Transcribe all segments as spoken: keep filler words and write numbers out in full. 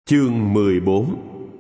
Chương mười bốn.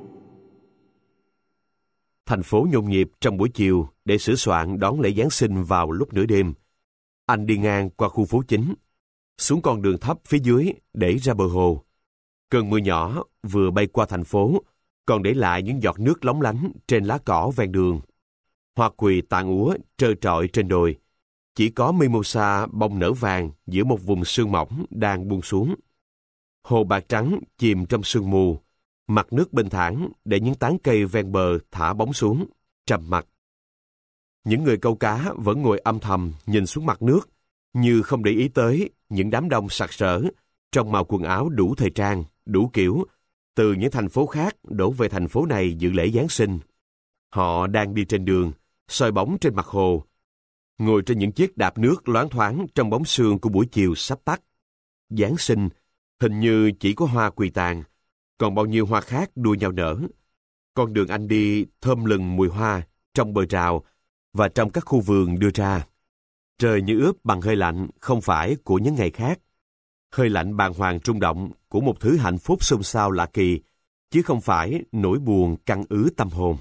Thành phố nhộn nhịp trong buổi chiều để sửa soạn đón lễ Giáng sinh vào lúc nửa đêm. Anh đi ngang qua khu phố chính, xuống con đường thấp phía dưới để ra bờ hồ. Cơn mưa nhỏ vừa bay qua thành phố, còn để lại những giọt nước lóng lánh trên lá cỏ ven đường. Hoa quỳ tàn úa trơ trọi trên đồi. Chỉ có mimosa bông nở vàng giữa một vùng sương mỏng đang buông xuống. Hồ bạc trắng chìm trong sương mù, mặt nước bình thản để những tán cây ven bờ thả bóng xuống, trầm mặc. Những người câu cá vẫn ngồi âm thầm nhìn xuống mặt nước, như không để ý tới những đám đông sặc sỡ, trong màu quần áo đủ thời trang, đủ kiểu, từ những thành phố khác đổ về thành phố này dự lễ Giáng sinh. Họ đang đi trên đường, soi bóng trên mặt hồ, ngồi trên những chiếc đạp nước loáng thoáng trong bóng sương của buổi chiều sắp tắt. Giáng sinh hình như chỉ có hoa quỳ tàn, còn bao nhiêu hoa khác đua nhau nở. Con đường anh đi thơm lừng mùi hoa trong bờ rào và trong các khu vườn đưa ra. Trời như ướp bằng hơi lạnh không phải của những ngày khác. Hơi lạnh bàng hoàng rung động của một thứ hạnh phúc xôn xao lạ kỳ, chứ không phải nỗi buồn căng ứ tâm hồn.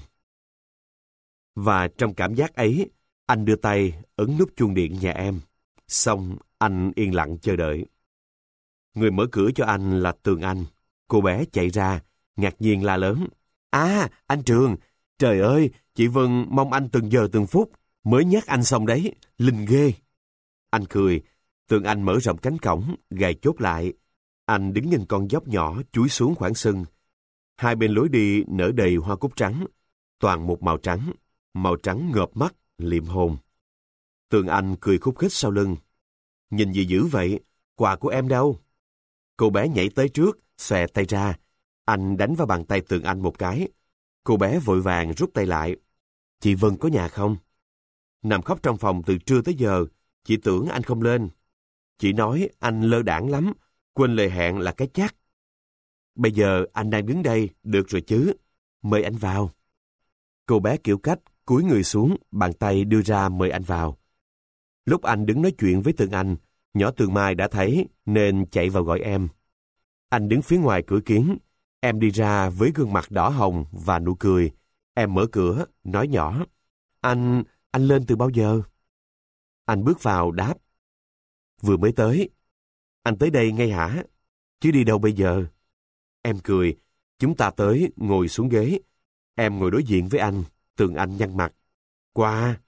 Và trong cảm giác ấy, anh đưa tay ấn nút chuông điện nhà em. Xong anh yên lặng chờ đợi. Người mở cửa cho anh là Tường Anh. Cô bé chạy ra, ngạc nhiên la lớn. À, anh Trường, trời ơi, chị Vân mong anh từng giờ từng phút, mới nhắc anh xong đấy, linh ghê. Anh cười, Tường Anh mở rộng cánh cổng, gài chốt lại. Anh đứng nhìn con dốc nhỏ chúi xuống khoảng sân. Hai bên lối đi nở đầy hoa cúc trắng, toàn một màu trắng, màu trắng ngợp mắt, liệm hồn. Tường Anh cười khúc khích sau lưng. Nhìn gì dữ vậy, quà của em đâu? Cô bé nhảy tới trước, xòe tay ra. Anh đánh vào bàn tay Tường Anh một cái. Cô bé vội vàng rút tay lại. Chị Vân có nhà không? Nằm khóc trong phòng từ trưa tới giờ, chị tưởng anh không lên. Chị nói anh lơ đãng lắm, quên lời hẹn là cái chắc. Bây giờ anh đang đứng đây, được rồi chứ. Mời anh vào. Cô bé kiểu cách, cúi người xuống, bàn tay đưa ra mời anh vào. Lúc anh đứng nói chuyện với Tường Anh, nhỏ Tường Mai đã thấy nên chạy vào gọi em. Anh đứng phía ngoài cửa kiến. Em đi ra với gương mặt đỏ hồng và nụ cười. Em mở cửa, nói nhỏ. Anh, anh lên từ bao giờ? Anh bước vào đáp. Vừa mới tới. Anh tới đây ngay hả? Chứ đi đâu bây giờ? Em cười. Chúng ta tới, ngồi xuống ghế. Em ngồi đối diện với anh. Tường Anh nhăn mặt. Qua.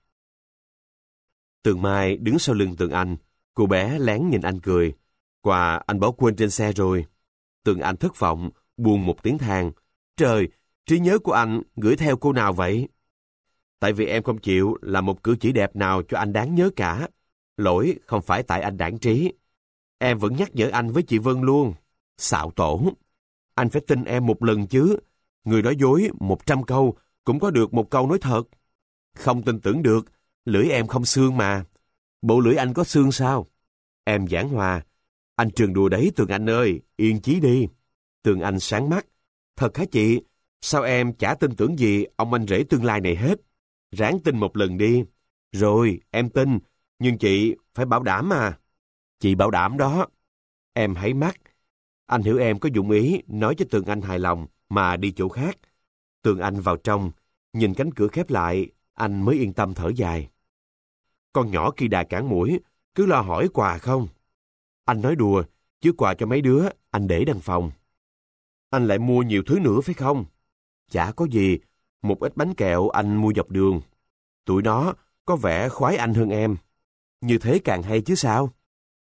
Tường Mai đứng sau lưng Tường Anh. Cô bé lén nhìn anh cười. Quà anh bỏ quên trên xe rồi. Tường Anh thất vọng, buông một tiếng than. Trời, trí nhớ của anh gửi theo cô nào vậy? Tại vì em không chịu làm một cử chỉ đẹp nào cho anh đáng nhớ cả. Lỗi không phải tại anh đãng trí. Em vẫn nhắc nhở anh với chị Vân luôn. Xạo tổ. Anh phải tin em một lần chứ. Người nói dối một trăm câu cũng có được một câu nói thật. Không tin tưởng được, lưỡi em không xương mà. Bộ lưỡi anh có xương sao? Em giảng hòa. Anh Trường đùa đấy Tường Anh ơi, yên chí đi. Tường Anh sáng mắt. Thật hả chị? Sao em chả tin tưởng gì ông anh rể tương lai này hết? Ráng tin một lần đi. Rồi, em tin, nhưng chị phải bảo đảm mà. Chị bảo đảm đó. Em hãy mắt. Anh hiểu em có dụng ý nói cho Tường Anh hài lòng mà đi chỗ khác. Tường Anh vào trong, nhìn cánh cửa khép lại, anh mới yên tâm thở dài. Con nhỏ kỳ đà cản mũi, cứ lo hỏi quà không. Anh nói đùa, chứ quà cho mấy đứa, anh để đằng phòng. Anh lại mua nhiều thứ nữa phải không? Chả có gì, một ít bánh kẹo anh mua dọc đường. Tụi nó có vẻ khoái anh hơn em. Như thế càng hay chứ sao?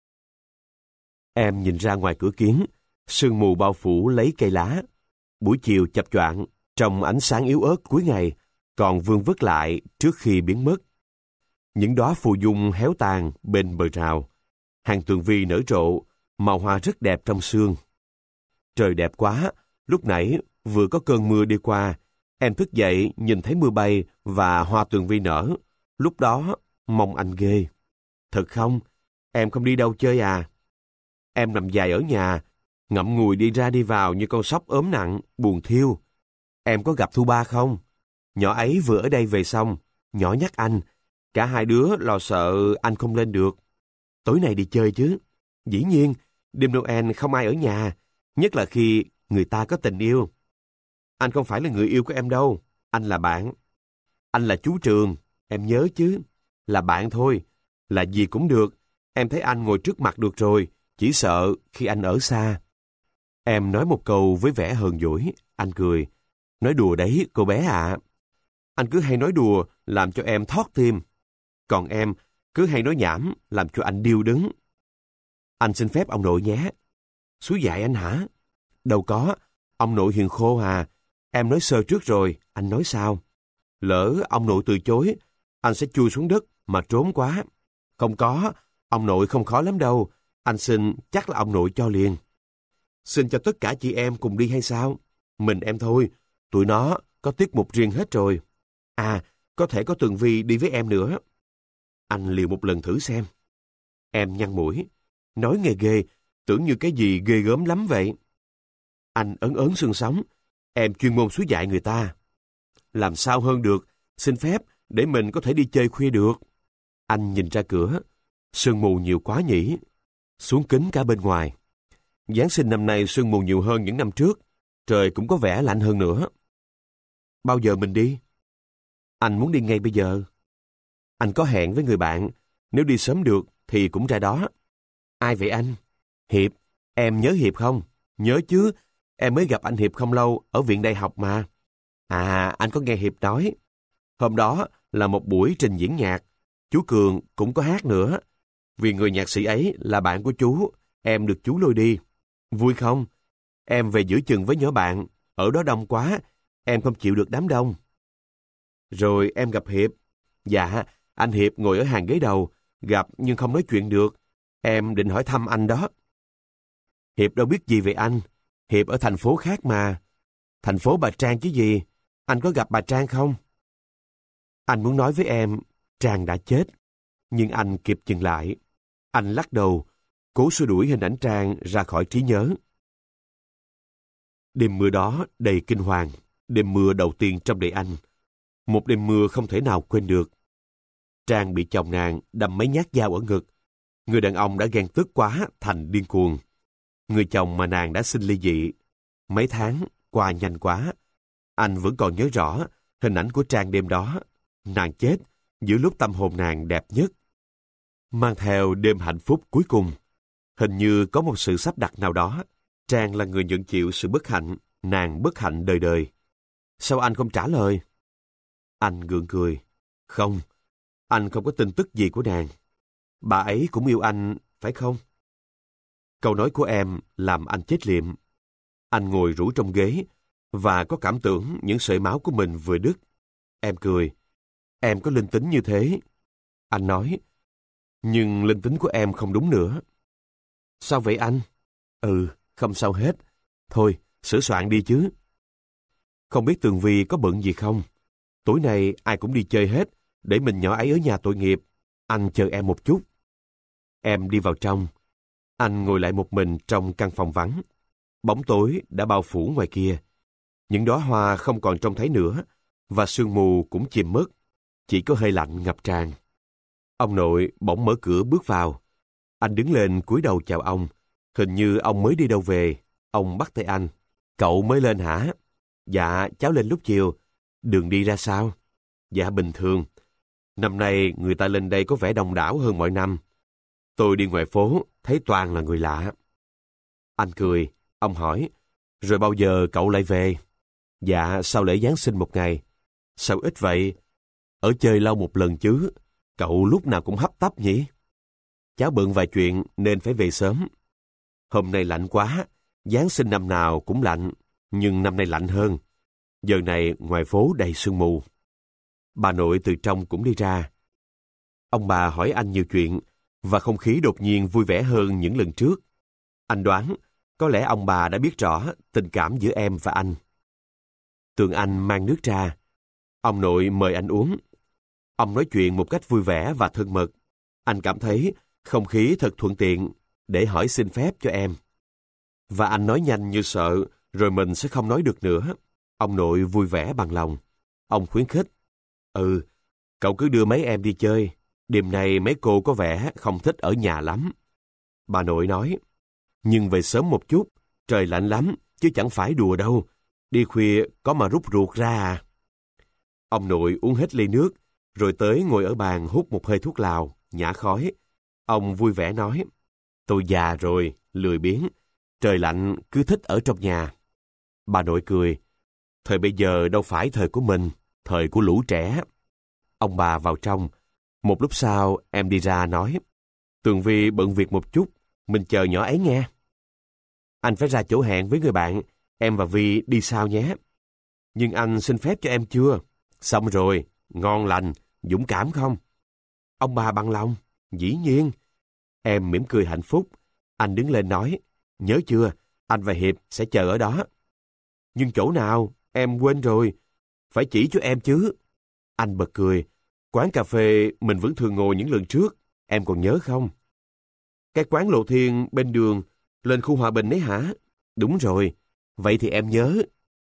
Em nhìn ra ngoài cửa kiến, sương mù bao phủ lấy cây lá. Buổi chiều chập choạng, trong ánh sáng yếu ớt cuối ngày, còn vương vức lại trước khi biến mất. Những đóa phù dung héo tàn bên bờ rào. Hàng tường vi nở rộ, màu hoa rất đẹp trong sương. Trời đẹp quá, lúc nãy vừa có cơn mưa đi qua, em thức dậy nhìn thấy mưa bay và hoa tường vi nở. Lúc đó, mong anh ghê. Thật không? Em không đi đâu chơi à? Em nằm dài ở nhà, ngậm ngùi đi ra đi vào như con sóc ốm nặng, buồn thiêu. Em có gặp Thu Ba không? Nhỏ ấy vừa ở đây về xong, nhỏ nhắc anh. Cả hai đứa lo sợ anh không lên được. Tối nay đi chơi chứ. Dĩ nhiên, đêm Noel không ai ở nhà, nhất là khi người ta có tình yêu. Anh không phải là người yêu của em đâu, anh là bạn. Anh là chú Trường, em nhớ chứ. Là bạn thôi, là gì cũng được. Em thấy anh ngồi trước mặt được rồi, chỉ sợ khi anh ở xa. Em nói một câu với vẻ hờn dỗi, anh cười. Nói đùa đấy, cô bé ạ. Anh cứ hay nói đùa, làm cho em thót tim. Còn em cứ hay nói nhảm, làm cho anh điêu đứng. Anh xin phép ông nội nhé. Xúi dại anh hả? Đâu có, ông nội hiền khô à. Em nói sơ trước rồi, anh nói sao? Lỡ ông nội từ chối, anh sẽ chui xuống đất mà trốn quá. Không có, ông nội không khó lắm đâu. Anh xin chắc là ông nội cho liền. Xin cho tất cả chị em cùng đi hay sao? Mình em thôi, tụi nó có tiết mục riêng hết rồi. À, có thể có Tường Vi đi với em nữa. Anh liều một lần thử xem. Em nhăn mũi, nói nghe ghê, tưởng như cái gì ghê gớm lắm vậy. Anh ấn ớn xương sống, em chuyên môn xúi dại người ta. Làm sao hơn được, xin phép để mình có thể đi chơi khuya được. Anh nhìn ra cửa, sương mù nhiều quá nhỉ. Xuống kính cả bên ngoài. Giáng sinh năm nay sương mù nhiều hơn những năm trước, trời cũng có vẻ lạnh hơn nữa. Bao giờ mình đi? Anh muốn đi ngay bây giờ. Anh có hẹn với người bạn, nếu đi sớm được thì cũng ra đó. Ai vậy anh? Hiệp, em nhớ Hiệp không? Nhớ chứ, em mới gặp anh Hiệp không lâu ở viện đại học mà. À, anh có nghe Hiệp nói. Hôm đó là một buổi trình diễn nhạc, chú Cường cũng có hát nữa. Vì người nhạc sĩ ấy là bạn của chú, em được chú lôi đi. Vui không? Em về giữa chừng với nhỏ bạn, ở đó đông quá, em không chịu được đám đông. Rồi em gặp Hiệp. Dạ, anh Hiệp ngồi ở hàng ghế đầu, gặp nhưng không nói chuyện được. Em định hỏi thăm anh đó. Hiệp đâu biết gì về anh. Hiệp ở thành phố khác mà. Thành phố Bà Trang chứ gì. Anh có gặp bà Trang không? Anh muốn nói với em, Trang đã chết. Nhưng anh kịp dừng lại. Anh lắc đầu, cố xua đuổi hình ảnh Trang ra khỏi trí nhớ. Đêm mưa đó đầy kinh hoàng. Đêm mưa đầu tiên trong đời anh. Một đêm mưa không thể nào quên được. Trang bị chồng nàng đâm mấy nhát dao ở ngực. Người đàn ông đã ghen tức quá thành điên cuồng. Người chồng mà nàng đã sinh ly dị. Mấy tháng qua nhanh quá. Anh vẫn còn nhớ rõ hình ảnh của Trang đêm đó. Nàng chết giữa lúc tâm hồn nàng đẹp nhất. Mang theo đêm hạnh phúc cuối cùng. Hình như có một sự sắp đặt nào đó. Trang là người nhận chịu sự bất hạnh. Nàng bất hạnh đời đời. Sao anh không trả lời? Anh gượng cười. Không, anh không có tin tức gì của nàng. Bà ấy cũng yêu anh, phải không? Câu nói của em làm anh chết liệm. Anh ngồi rũ trong ghế và có cảm tưởng những sợi máu của mình vừa đứt. Em cười. Em có linh tính như thế. Anh nói. Nhưng linh tính của em không đúng nữa. Sao vậy anh? Ừ, không sao hết. Thôi, sửa soạn đi chứ. Không biết Tường Vi có bận gì không? Tối nay ai cũng đi chơi hết, để mình nhỏ ấy ở nhà tội nghiệp. Anh chờ em một chút. Em đi vào trong. Anh ngồi lại một mình trong căn phòng vắng. Bóng tối đã bao phủ ngoài kia. Những đóa hoa không còn trông thấy nữa, và sương mù cũng chìm mất. Chỉ có hơi lạnh ngập tràn. Ông nội bỗng mở cửa bước vào. Anh đứng lên cúi đầu chào ông. Hình như ông mới đi đâu về. Ông bắt tay anh. Cậu mới lên hả? Dạ, cháu lên lúc chiều. Đường đi ra sao? Dạ, bình thường. Năm nay người ta lên đây có vẻ đông đảo hơn mọi năm. Tôi đi ngoài phố, thấy toàn là người lạ. Anh cười. Ông hỏi, rồi bao giờ cậu lại về? Dạ, sau lễ Giáng sinh một ngày. Sao ít vậy? Ở chơi lâu một lần chứ. Cậu lúc nào cũng hấp tấp nhỉ? Cháu bận vài chuyện nên phải về sớm. Hôm nay lạnh quá. Giáng sinh năm nào cũng lạnh, nhưng năm nay lạnh hơn. Giờ này ngoài phố đầy sương mù. Bà nội từ trong cũng đi ra. Ông bà hỏi anh nhiều chuyện, và không khí đột nhiên vui vẻ hơn những lần trước. Anh đoán, có lẽ ông bà đã biết rõ tình cảm giữa em và anh. Tường Anh mang nước ra. Ông nội mời anh uống. Ông nói chuyện một cách vui vẻ và thân mật. Anh cảm thấy không khí thật thuận tiện để hỏi xin phép cho em. Và anh nói nhanh như sợ, rồi mình sẽ không nói được nữa. Ông nội vui vẻ bằng lòng. Ông khuyến khích. Ừ, cậu cứ đưa mấy em đi chơi. Đêm nay mấy cô có vẻ không thích ở nhà lắm. Bà nội nói. Nhưng về sớm một chút, trời lạnh lắm, chứ chẳng phải đùa đâu. Đi khuya có mà rút ruột ra à. Ông nội uống hết ly nước, rồi tới ngồi ở bàn hút một hơi thuốc lào, nhả khói. Ông vui vẻ nói, tôi già rồi, lười biếng, trời lạnh cứ thích ở trong nhà. Bà nội cười, thời bây giờ đâu phải thời của mình, thời của lũ trẻ. Ông bà vào trong. Một lúc sau em đi ra nói, Tường Vi bận việc một chút, mình chờ nhỏ ấy nghe. Anh phải ra chỗ hẹn với người bạn, em và Vi đi sau nhé. Nhưng anh xin phép cho em chưa? Xong rồi, ngon lành, dũng cảm không? Ông bà bằng lòng, dĩ nhiên. Em mỉm cười hạnh phúc. Anh đứng lên nói, nhớ chưa, anh và Hiệp sẽ chờ ở đó. Nhưng chỗ nào, em quên rồi. Phải chỉ cho em chứ. Anh bật cười, quán cà phê mình vẫn thường ngồi những lần trước, em còn nhớ không? Cái quán Lộ Thiên bên đường, lên khu Hòa Bình ấy hả? Đúng rồi, vậy thì em nhớ.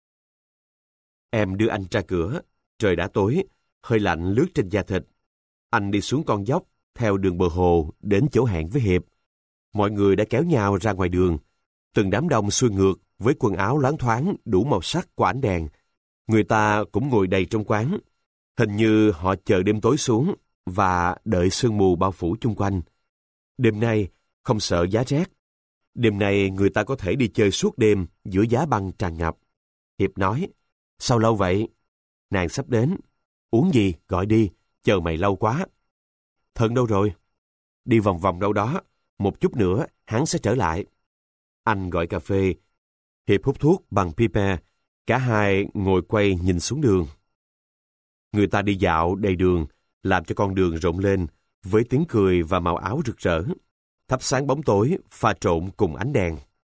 Em đưa anh ra cửa, trời đã tối, hơi lạnh lướt trên da thịt. Anh đi xuống con dốc, theo đường bờ hồ, đến chỗ hẹn với Hiệp. Mọi người đã kéo nhau ra ngoài đường. Từng đám đông xuôi ngược với quần áo loáng thoáng đủ màu sắc của ánh đèn. Người ta cũng ngồi đầy trong quán. Hình như họ chờ đêm tối xuống và đợi sương mù bao phủ chung quanh. Đêm nay không sợ giá rét. Đêm nay người ta có thể đi chơi suốt đêm giữa giá băng tràn ngập. Hiệp nói, sao lâu vậy? Nàng sắp đến. Uống gì? Gọi đi, chờ mày lâu quá. Thân đâu rồi? Đi vòng vòng đâu đó, một chút nữa hắn sẽ trở lại. Anh gọi cà phê. Hiệp hút thuốc bằng pipe. Cả hai ngồi quay nhìn xuống đường. Người ta đi dạo đầy đường, làm cho con đường rộn lên với tiếng cười và màu áo rực rỡ, thắp sáng bóng tối pha trộn cùng ánh đèn.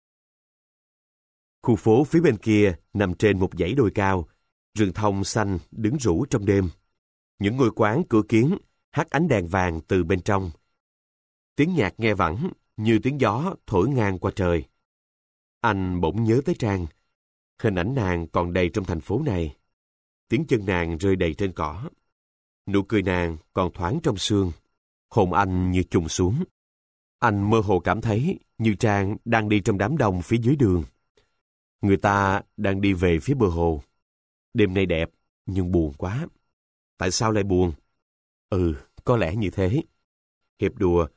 Khu phố phía bên kia nằm trên một dãy đồi cao, rừng thông xanh đứng rũ trong đêm. Những ngôi quán cửa kiến hắt ánh đèn vàng từ bên trong. Tiếng nhạc nghe vẳng như tiếng gió thổi ngang qua trời. Anh bỗng nhớ tới Trang. Hình ảnh nàng còn đầy trong thành phố này. Tiếng chân nàng rơi đầy trên cỏ. Nụ cười nàng còn thoáng trong sương. Hồn anh như trùng xuống. Anh mơ hồ cảm thấy như Trang đang đi trong đám đông phía dưới đường. Người ta đang đi về phía bờ hồ. Đêm nay đẹp, nhưng buồn quá. Tại sao lại buồn? Ừ, có lẽ như thế. Hiệp đùa.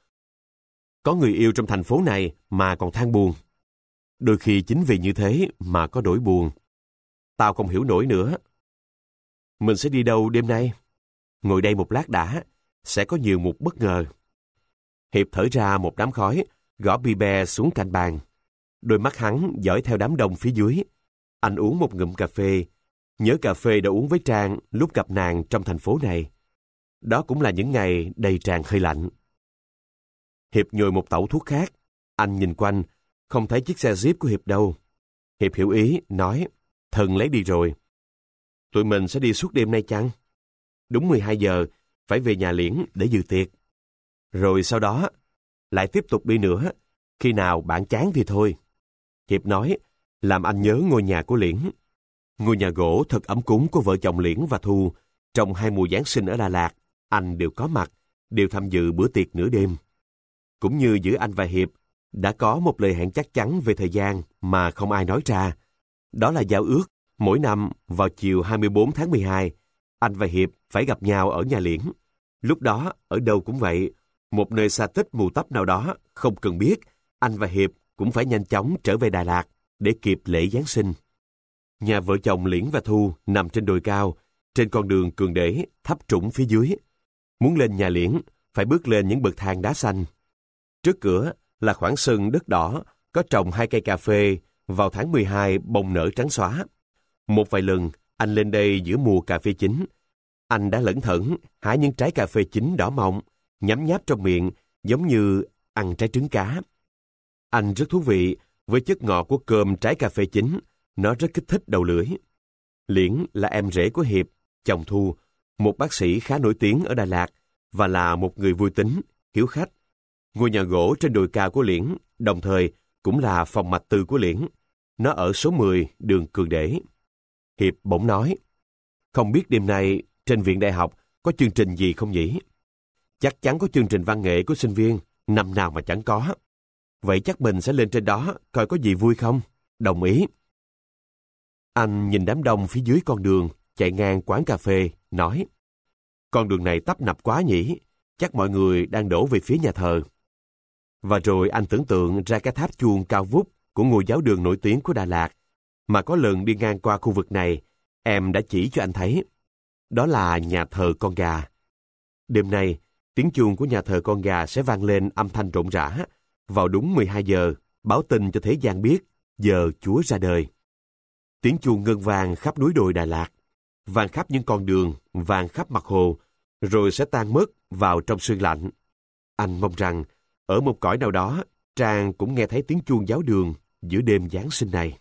Có người yêu trong thành phố này mà còn than buồn. Đôi khi chính vì như thế mà có nỗi buồn. Tao không hiểu nổi nữa. Mình sẽ đi đâu đêm nay? Ngồi đây một lát đã, sẽ có nhiều một bất ngờ. Hiệp thở ra một đám khói, gõ bi be xuống cạnh bàn. Đôi mắt hắn dõi theo đám đông phía dưới. Anh uống một ngụm cà phê, nhớ cà phê đã uống với Trang lúc gặp nàng trong thành phố này. Đó cũng là những ngày đầy tràn hơi lạnh. Hiệp nhồi một tẩu thuốc khác. Anh nhìn quanh, không thấy chiếc xe Jeep của Hiệp đâu. Hiệp hiểu ý, nói, Thần lấy đi rồi. Tụi mình sẽ đi suốt đêm nay chăng? Đúng mười hai giờ, phải về nhà Liễn để dự tiệc. Rồi sau đó, lại tiếp tục đi nữa, khi nào bạn chán thì thôi. Hiệp nói, làm anh nhớ ngôi nhà của Liễn. Ngôi nhà gỗ thật ấm cúng của vợ chồng Liễn và Thu. Trong hai mùa Giáng sinh ở Đà Lạt, anh đều có mặt, đều tham dự bữa tiệc nửa đêm. Cũng như giữa anh và Hiệp, đã có một lời hẹn chắc chắn về thời gian mà không ai nói ra. Đó là giao ước, mỗi năm vào chiều hai mươi bốn tháng mười hai, anh và Hiệp phải gặp nhau ở nhà Liễn. Lúc đó, ở đâu cũng vậy, một nơi xa tích mù tấp nào đó, không cần biết, anh và Hiệp cũng phải nhanh chóng trở về Đà Lạt để kịp lễ Giáng sinh. Nhà vợ chồng Liễn và Thu nằm trên đồi cao, trên con đường Cường Để thấp trũng phía dưới. Muốn lên nhà Liễn, phải bước lên những bậc thang đá xanh. Trước cửa là khoảng sân đất đỏ, có trồng hai cây cà phê, vào tháng mười hai bông nở trắng xóa. Một vài lần, anh lên đây giữa mùa cà phê chín. Anh đã lẩn thẩn hái những trái cà phê chín đỏ mọng, nhấm nháp trong miệng, giống như ăn trái trứng cá. Anh rất thú vị với chất ngọt của cơm trái cà phê chín, nó rất kích thích đầu lưỡi. Liễn là em rể của Hiệp, chồng Thu, một bác sĩ khá nổi tiếng ở Đà Lạt và là một người vui tính, hiếu khách. Ngôi nhà gỗ trên đồi cao của Liễn, đồng thời cũng là phòng mạch tư của Liễn. Nó ở số mười đường Cường Để. Hiệp bỗng nói, không biết đêm nay trên viện đại học có chương trình gì không nhỉ? Chắc chắn có chương trình văn nghệ của sinh viên, năm nào mà chẳng có. Vậy chắc mình sẽ lên trên đó coi có gì vui không? Đồng ý. Anh nhìn đám đông phía dưới con đường, chạy ngang quán cà phê, nói: con đường này tấp nập quá nhỉ, chắc mọi người đang đổ về phía nhà thờ. Và rồi anh tưởng tượng ra cái tháp chuông cao vút của ngôi giáo đường nổi tiếng của Đà Lạt, mà có lần đi ngang qua khu vực này, em đã chỉ cho anh thấy. Đó là nhà thờ Con Gà. Đêm nay, tiếng chuông của nhà thờ Con Gà sẽ vang lên âm thanh rộn rã, vào đúng mười hai giờ, báo tin cho thế gian biết, giờ Chúa ra đời. Tiếng chuông ngân vang khắp núi đồi Đà Lạt, vang khắp những con đường, vang khắp mặt hồ, rồi sẽ tan mất vào trong sương lạnh. Anh mong rằng, ở một cõi nào đó, Trang cũng nghe thấy tiếng chuông giáo đường giữa đêm Giáng sinh này.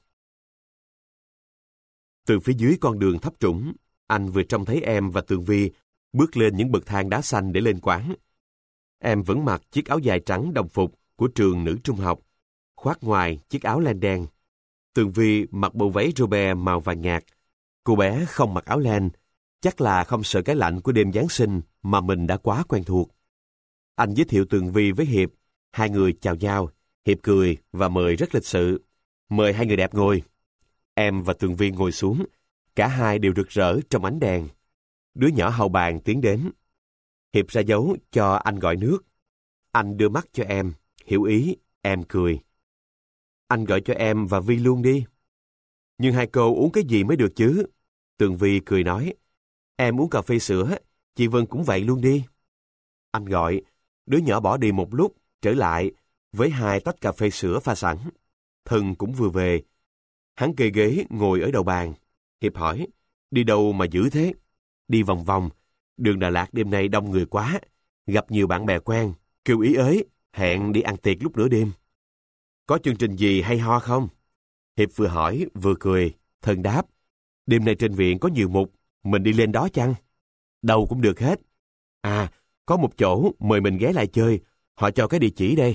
Từ phía dưới con đường thấp trũng, anh vừa trông thấy em và Tường Vi bước lên những bậc thang đá xanh để lên quán. Em vẫn mặc chiếc áo dài trắng đồng phục của trường nữ trung học, khoác ngoài chiếc áo len đen. Tường Vi mặc bộ váy Robert màu vàng nhạt. Cô bé không mặc áo len, chắc là không sợ cái lạnh của đêm Giáng sinh mà mình đã quá quen thuộc. Anh giới thiệu Tường Vi với Hiệp, hai người chào nhau, Hiệp cười và mời rất lịch sự. Mời hai người đẹp ngồi. Em và Tường Vi ngồi xuống, cả hai đều rực rỡ trong ánh đèn. Đứa nhỏ hầu bàn tiến đến. Hiệp ra dấu cho anh gọi nước. Anh đưa mắt cho em, hiểu ý, em cười. Anh gọi cho em và Vi luôn đi. Nhưng hai cô uống cái gì mới được chứ? Tường Vi cười nói. Em uống cà phê sữa, chị Vân cũng vậy luôn đi. Anh gọi, đứa nhỏ bỏ đi một lúc, trở lại với hai tách cà phê sữa pha sẵn. Thân cũng vừa về. Hắn kê ghế ngồi ở đầu bàn. Hiệp hỏi, đi đâu mà dữ thế? Đi vòng vòng, đường Đà Lạt đêm nay đông người quá, gặp nhiều bạn bè quen, kêu ý ới, hẹn đi ăn tiệc lúc nửa đêm. Có chương trình gì hay ho không? Hiệp vừa hỏi vừa cười, Thân đáp, đêm nay trên viện có nhiều mục, mình đi lên đó chăng? Đâu cũng được hết. À, có một chỗ mời mình ghé lại chơi, họ cho cái địa chỉ đây.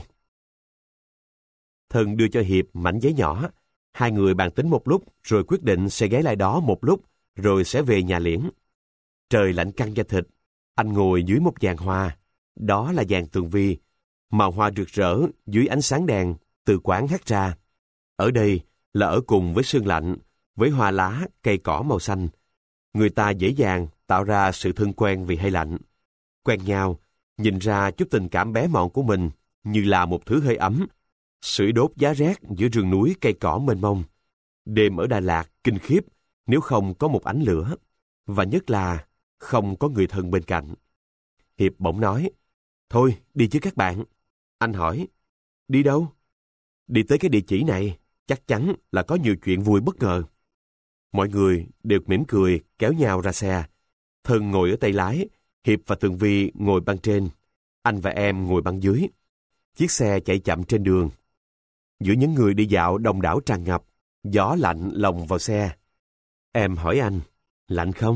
Thân đưa cho Hiệp mảnh giấy nhỏ, hai người bàn tính một lúc rồi quyết định sẽ ghé lại đó một lúc, rồi sẽ về nhà Liễn. Trời lạnh căng da thịt, anh ngồi dưới một giàn hoa, đó là giàn Tường Vi, màu hoa rực rỡ dưới ánh sáng đèn từ quán hắt ra. Ở đây là ở cùng với sương lạnh, với hoa lá, cây cỏ màu xanh. Người ta dễ dàng tạo ra sự thân quen vì hay lạnh. Quen nhau, nhìn ra chút tình cảm bé mọn của mình như là một thứ hơi ấm, sưởi đốt giá rét giữa rừng núi cây cỏ mênh mông. Đêm ở Đà Lạt kinh khiếp nếu không có một ánh lửa, và nhất là không có người thân bên cạnh. Hiệp bỗng nói, thôi đi chứ các bạn. Anh hỏi, đi đâu? Đi tới cái địa chỉ này, chắc chắn là có nhiều chuyện vui bất ngờ. Mọi người đều mỉm cười kéo nhau ra xe. Thân ngồi ở tay lái, Hiệp và Tường Vi ngồi băng trên. Anh và em ngồi băng dưới. Chiếc xe chạy chậm trên đường. Giữa những người đi dạo đông đảo tràn ngập, gió lạnh lồng vào xe. Em hỏi anh, lạnh không?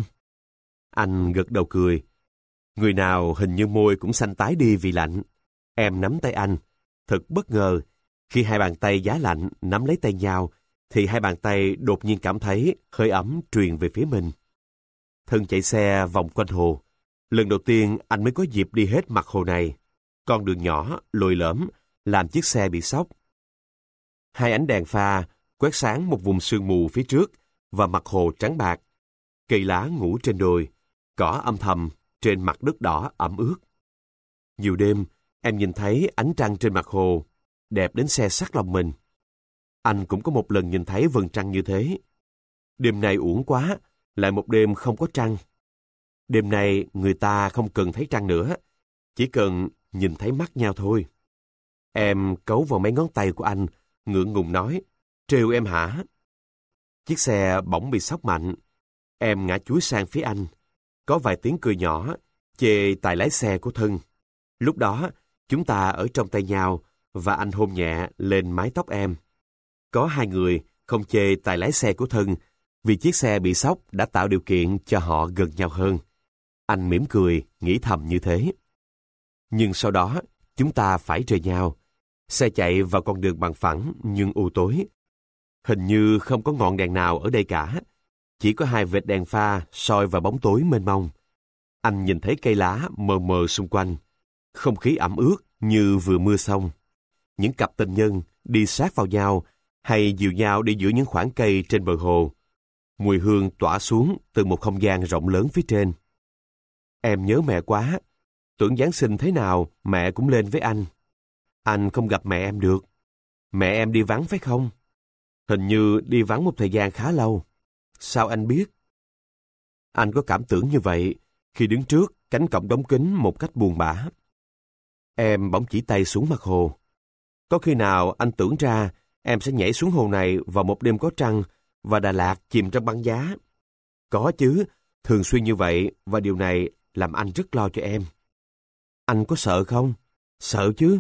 Anh gật đầu cười. Người nào hình như môi cũng xanh tái đi vì lạnh. Em nắm tay anh. Thật bất ngờ, khi hai bàn tay giá lạnh nắm lấy tay nhau, thì hai bàn tay đột nhiên cảm thấy hơi ấm truyền về phía mình. Thân chạy xe vòng quanh hồ. Lần đầu tiên anh mới có dịp đi hết mặt hồ này. Con đường nhỏ, lồi lõm, làm chiếc xe bị sốc. Hai ánh đèn pha quét sáng một vùng sương mù phía trước và mặt hồ trắng bạc. Cây lá ngủ trên đồi, cỏ âm thầm trên mặt đất đỏ ẩm ướt. Nhiều đêm, em nhìn thấy ánh trăng trên mặt hồ, đẹp đến xe sắt lòng mình. Anh cũng có một lần nhìn thấy vầng trăng như thế. Đêm nay uổng quá, lại một đêm không có trăng. Đêm nay người ta không cần thấy trăng nữa, chỉ cần nhìn thấy mắt nhau thôi. Em cấu vào mấy ngón tay của anh, ngượng ngùng nói, trêu em hả? Chiếc xe bỗng bị sốc mạnh. Em ngã chúi sang phía anh. Có vài tiếng cười nhỏ, chê tài lái xe của Thân. Lúc đó, chúng ta ở trong tay nhau và anh hôn nhẹ lên mái tóc em. Có hai người không chê tài lái xe của Thân vì chiếc xe bị sốc đã tạo điều kiện cho họ gần nhau hơn. Anh mỉm cười, nghĩ thầm như thế. Nhưng sau đó, chúng ta phải rời nhau. Xe chạy vào con đường bằng phẳng nhưng u tối. Hình như không có ngọn đèn nào ở đây cả. Chỉ có hai vệt đèn pha soi vào bóng tối mênh mông. Anh nhìn thấy cây lá mờ mờ xung quanh. Không khí ẩm ướt như vừa mưa xong. Những cặp tình nhân đi sát vào nhau hay dìu nhau đi giữa những khoảng cây trên bờ hồ. Mùi hương tỏa xuống từ một không gian rộng lớn phía trên. Em nhớ mẹ quá. Tưởng Giáng sinh thế nào mẹ cũng lên với anh. Anh không gặp mẹ em được. Mẹ em đi vắng phải không? Hình như đi vắng một thời gian khá lâu. Sao anh biết? Anh có cảm tưởng như vậy khi đứng trước cánh cổng đóng kín một cách buồn bã. Em bỗng chỉ tay xuống mặt hồ. Có khi nào anh tưởng ra em sẽ nhảy xuống hồ này vào một đêm có trăng và Đà Lạt chìm trong băng giá? Có chứ, thường xuyên như vậy, và điều này làm anh rất lo cho em. Anh có sợ không? Sợ chứ.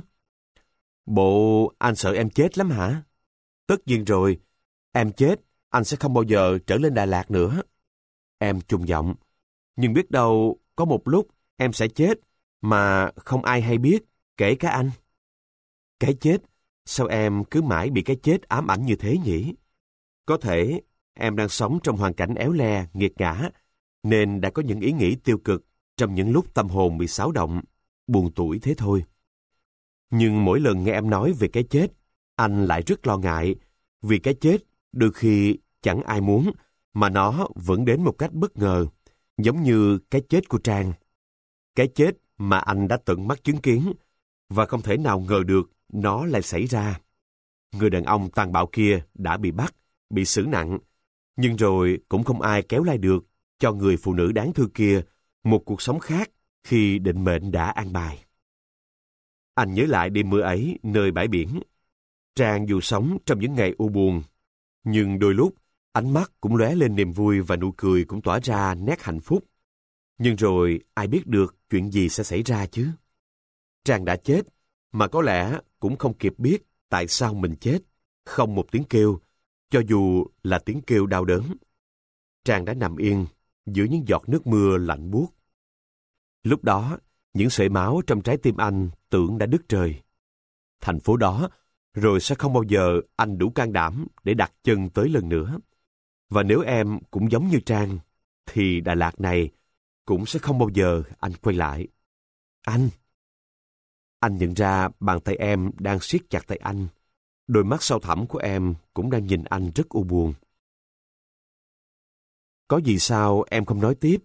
Bộ anh sợ em chết lắm hả? Tất nhiên rồi, em chết, anh sẽ không bao giờ trở lên Đà Lạt nữa. Em trùng giọng, nhưng biết đâu có một lúc em sẽ chết mà không ai hay biết, kể cả anh. Cái chết? Sao em cứ mãi bị cái chết ám ảnh như thế nhỉ? Có thể em đang sống trong hoàn cảnh éo le, nghiệt ngã, nên đã có những ý nghĩ tiêu cực trong những lúc tâm hồn bị xáo động, buồn tủi thế thôi. Nhưng mỗi lần nghe em nói về cái chết, anh lại rất lo ngại, vì cái chết đôi khi chẳng ai muốn, mà nó vẫn đến một cách bất ngờ, giống như cái chết của Trang. Cái chết mà anh đã tận mắt chứng kiến, và không thể nào ngờ được nó lại xảy ra. Người đàn ông tàn bạo kia đã bị bắt, bị xử nặng, nhưng rồi cũng không ai kéo lại được cho người phụ nữ đáng thương kia một cuộc sống khác khi định mệnh đã an bài. Anh nhớ lại đêm mưa ấy nơi bãi biển. Trang dù sống trong những ngày u buồn, nhưng đôi lúc ánh mắt cũng lóe lên niềm vui và nụ cười cũng tỏa ra nét hạnh phúc. Nhưng rồi ai biết được chuyện gì sẽ xảy ra chứ? Trang đã chết, mà có lẽ cũng không kịp biết tại sao mình chết. Không một tiếng kêu, cho dù là tiếng kêu đau đớn. Trang đã nằm yên giữa những giọt nước mưa lạnh buốt. Lúc đó, những sợi máu trong trái tim anh tưởng đã đứt trời. Thành phố đó, rồi sẽ không bao giờ anh đủ can đảm để đặt chân tới lần nữa. Và nếu em cũng giống như Trang, thì Đà Lạt này cũng sẽ không bao giờ anh quay lại. Anh! Anh nhận ra bàn tay em đang siết chặt tay anh. Đôi mắt sâu thẳm của em cũng đang nhìn anh rất u buồn. Có gì sao em không nói tiếp?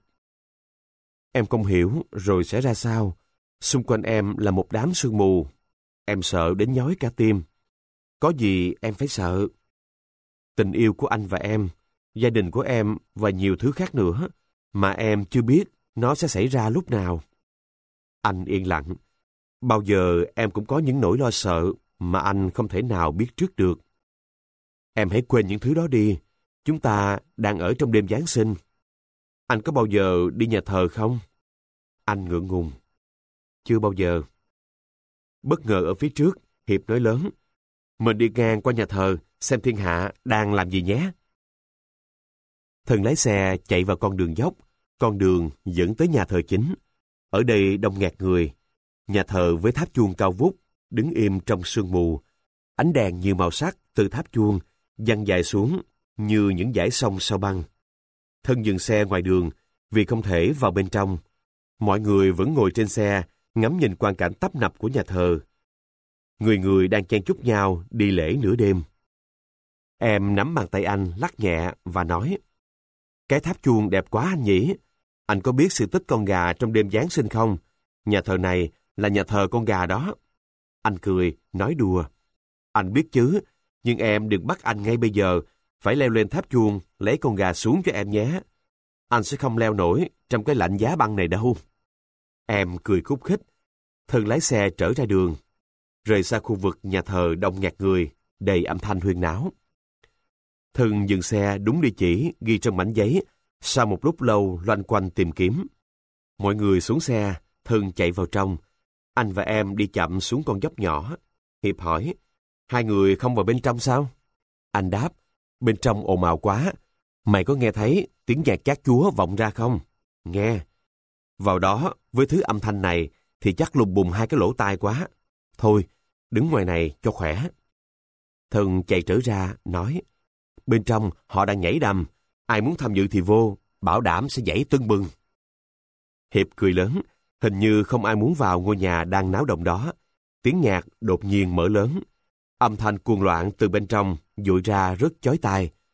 Em không hiểu rồi sẽ ra sao. Xung quanh em là một đám sương mù. Em sợ đến nhói cả tim. Có gì em phải sợ? Tình yêu của anh và em, gia đình của em và nhiều thứ khác nữa mà em chưa biết nó sẽ xảy ra lúc nào. Anh yên lặng. Bao giờ em cũng có những nỗi lo sợ mà anh không thể nào biết trước được. Em hãy quên những thứ đó đi. Chúng ta đang ở trong đêm Giáng sinh. Anh có bao giờ đi nhà thờ không? Anh ngượng ngùng. Chưa bao giờ. Bất ngờ ở phía trước, Hiệp nói lớn. Mình đi ngang qua nhà thờ, xem thiên hạ đang làm gì nhé. Thần lái xe chạy vào con đường dốc, con đường dẫn tới nhà thờ chính. Ở đây đông nghẹt người. Nhà thờ với tháp chuông cao vút, đứng im trong sương mù. Ánh đèn nhiều màu sắc từ tháp chuông giăng dài xuống như những dải sông sao băng. Thân dừng xe ngoài đường vì không thể vào bên trong. Mọi người vẫn ngồi trên xe ngắm nhìn quang cảnh tấp nập của nhà thờ. Người người đang chen chúc nhau đi lễ nửa đêm. Em nắm bàn tay anh lắc nhẹ và nói: Cái tháp chuông đẹp quá anh nhỉ? Anh có biết sự tích con gà trong đêm Giáng sinh không? Nhà thờ này là nhà thờ con gà đó. Anh cười, nói đùa. Anh biết chứ, nhưng em đừng bắt anh ngay bây giờ phải leo lên tháp chuông lấy con gà xuống cho em nhé. Anh sẽ không leo nổi trong cái lạnh giá băng này đâu. Em cười khúc khích. Thần lái xe trở ra đường, rời xa khu vực nhà thờ đông nghẹt người, đầy âm thanh huyên náo. Thần dừng xe đúng địa chỉ ghi trong mảnh giấy, sau một lúc lâu loanh quanh tìm kiếm. Mọi người xuống xe, Thần chạy vào trong. Anh và em đi chậm xuống con dốc nhỏ. Hiệp hỏi, hai người không vào bên trong sao? Anh đáp, bên trong ồn ào quá. Mày có nghe thấy tiếng nhạc chát chúa vọng ra không? Nghe. Vào đó, với thứ âm thanh này, thì chắc lùng bùng hai cái lỗ tai quá. Thôi, đứng ngoài này cho khỏe. Thần chạy trở ra, nói, bên trong họ đang nhảy đầm. Ai muốn tham dự thì vô, bảo đảm sẽ nhảy tưng bừng. Hiệp cười lớn, hình như không ai muốn vào ngôi nhà đang náo động đó. Tiếng nhạc đột nhiên mở lớn. Âm thanh cuồng loạn từ bên trong dội ra rất chói tai.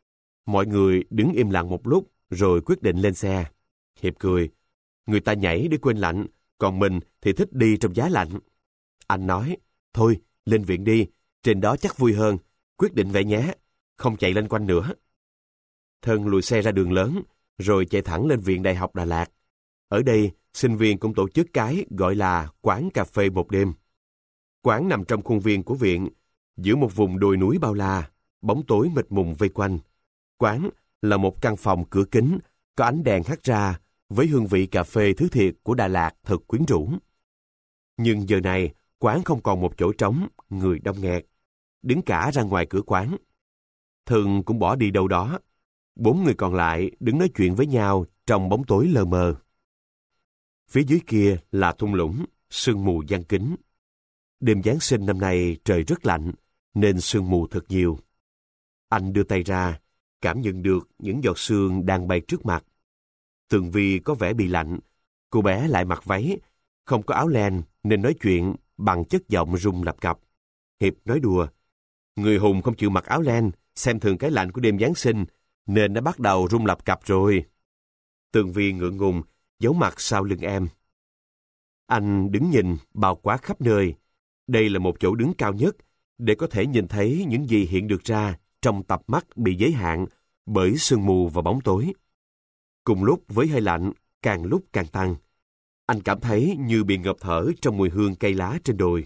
Mọi người đứng im lặng một lúc rồi quyết định lên xe. Hiệp cười. Người ta nhảy để quên lạnh, còn mình thì thích đi trong giá lạnh. Anh nói, thôi, lên viện đi, trên đó chắc vui hơn, quyết định vậy nhé, không chạy lanh quanh nữa. Thân lùi xe ra đường lớn, rồi chạy thẳng lên Viện Đại học Đà Lạt. Ở đây, sinh viên cũng tổ chức cái gọi là quán cà phê một đêm. Quán nằm trong khuôn viên của viện, giữa một vùng đồi núi bao la, bóng tối mịt mùng vây quanh. Quán là một căn phòng cửa kính, có ánh đèn hắt ra, với hương vị cà phê thứ thiệt của Đà Lạt thật quyến rũ. Nhưng giờ này, quán không còn một chỗ trống, người đông nghẹt, đứng cả ra ngoài cửa quán. Thân cũng bỏ đi đâu đó. Bốn người còn lại đứng nói chuyện với nhau trong bóng tối lờ mờ. Phía dưới kia là thung lũng, sương mù giăng kín. Đêm Giáng sinh năm nay trời rất lạnh, nên sương mù thật nhiều. Anh đưa tay ra, cảm nhận được những giọt sương đang bay trước mặt. Tường Vi có vẻ bị lạnh, cô bé lại mặc váy, không có áo len nên nói chuyện bằng chất giọng rung lập cập. Hiệp nói đùa, người hùng không chịu mặc áo len, xem thường cái lạnh của đêm Giáng sinh, nên đã bắt đầu rung lập cập rồi. Tường Vi ngượng ngùng, giấu mặt sau lưng em. Anh đứng nhìn bao quát khắp nơi. Đây là một chỗ đứng cao nhất, để có thể nhìn thấy những gì hiện được ra trong tập mắt bị giới hạn bởi sương mù và bóng tối. Cùng lúc với hơi lạnh, càng lúc càng tăng. Anh cảm thấy như bị ngộp thở trong mùi hương cây lá trên đồi.